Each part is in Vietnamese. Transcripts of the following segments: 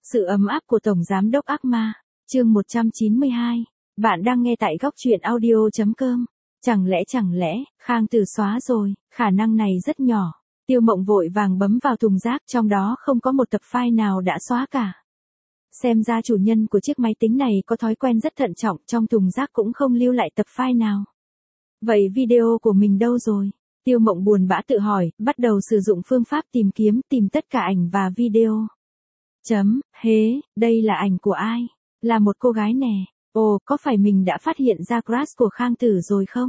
Sự ấm áp của Tổng Giám đốc ác ma, chương 192. Bạn đang nghe tại góc truyện audio.com. Chẳng lẽ, Khang Tử xóa rồi, khả năng này rất nhỏ. Tiêu Mộng vội vàng bấm vào thùng rác, trong đó không có một tập file nào đã xóa cả. Xem ra chủ nhân của chiếc máy tính này có thói quen rất thận trọng, trong thùng rác cũng không lưu lại tập file nào. Vậy video của mình đâu rồi? Tiêu Mộng buồn bã tự hỏi, bắt đầu sử dụng phương pháp tìm kiếm, tìm tất cả ảnh và video. Đây là ảnh của ai? Là một cô gái nè. Ồ, có phải mình đã phát hiện ra crush của Khang Tử rồi không?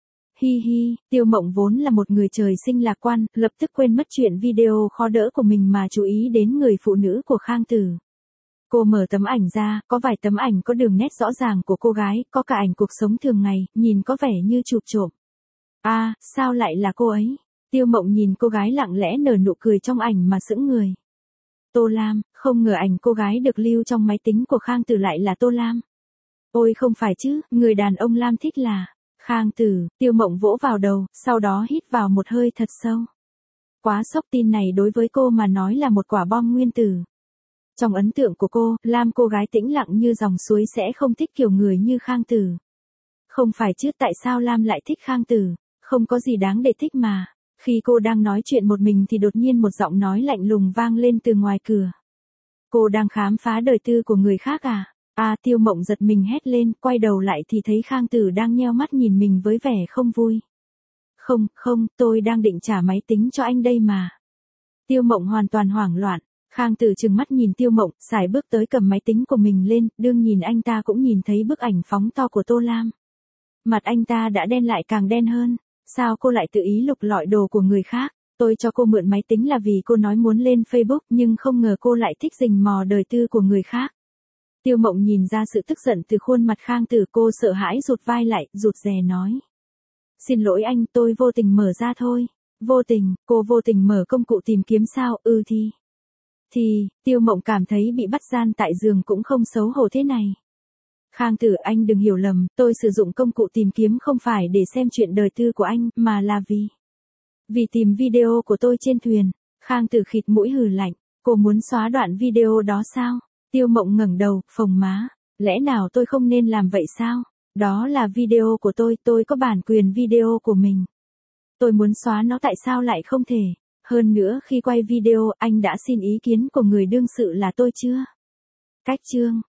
Tiêu Mộng vốn là một người trời sinh lạc quan, lập tức quên mất chuyện video khó đỡ của mình mà chú ý đến người phụ nữ của Khang Tử. Cô mở tấm ảnh ra, có vài tấm ảnh có đường nét rõ ràng của cô gái, có cả ảnh cuộc sống thường ngày, nhìn có vẻ như chụp trộm. À, sao lại là cô ấy? Tiêu Mộng nhìn cô gái lặng lẽ nở nụ cười trong ảnh mà sững người. Tô Lam, không ngờ ảnh cô gái được lưu trong máy tính của Khang Tử lại là Tô Lam. Ôi không phải chứ, người đàn ông Lam thích là Khang Tử. Tiêu Mộng vỗ vào đầu, sau đó hít vào một hơi thật sâu. Quá sốc, tin này đối với cô mà nói là một quả bom nguyên tử. Trong ấn tượng của cô, Lam cô gái tĩnh lặng như dòng suối sẽ không thích kiểu người như Khang Tử. Không phải chứ, tại sao Lam lại thích Khang Tử? Không có gì đáng để thích mà. Khi cô đang nói chuyện một mình thì đột nhiên một giọng nói lạnh lùng vang lên từ ngoài cửa. Cô đang khám phá đời tư của người khác à? Tiêu Mộng giật mình hét lên, quay đầu lại thì thấy Khang Tử đang nheo mắt nhìn mình với vẻ không vui. Không, tôi đang định trả máy tính cho anh đây mà. Tiêu Mộng hoàn toàn hoảng loạn. Khang Tử trừng mắt nhìn Tiêu Mộng, sải bước tới cầm máy tính của mình lên, đương nhìn anh ta cũng nhìn thấy bức ảnh phóng to của Tô Lam. Mặt anh ta đã đen lại càng đen hơn. Sao cô lại tự ý lục lọi đồ của người khác? Tôi cho cô mượn máy tính là vì cô nói muốn lên Facebook, nhưng không ngờ cô lại thích rình mò đời tư của người khác. Tiêu Mộng nhìn ra sự tức giận từ khuôn mặt Khang Tử, cô sợ hãi rụt vai lại, rụt rè nói. Xin lỗi anh, tôi vô tình mở ra thôi. Vô tình, cô vô tình mở công cụ tìm kiếm sao? Tiêu Mộng cảm thấy bị bắt gian tại giường cũng không xấu hổ thế này. Khang Tử, anh đừng hiểu lầm, tôi sử dụng công cụ tìm kiếm không phải để xem chuyện đời tư của anh, mà là vì tìm video của tôi trên thuyền. Khang Tử khịt mũi hừ lạnh, cô muốn xóa đoạn video đó sao? Tiêu Mộng ngẩng đầu, phồng má, lẽ nào tôi không nên làm vậy sao? Đó là video của tôi có bản quyền video của mình. Tôi muốn xóa nó tại sao lại không thể? Hơn nữa khi quay video, anh đã xin ý kiến của người đương sự là tôi chưa? Cách chương.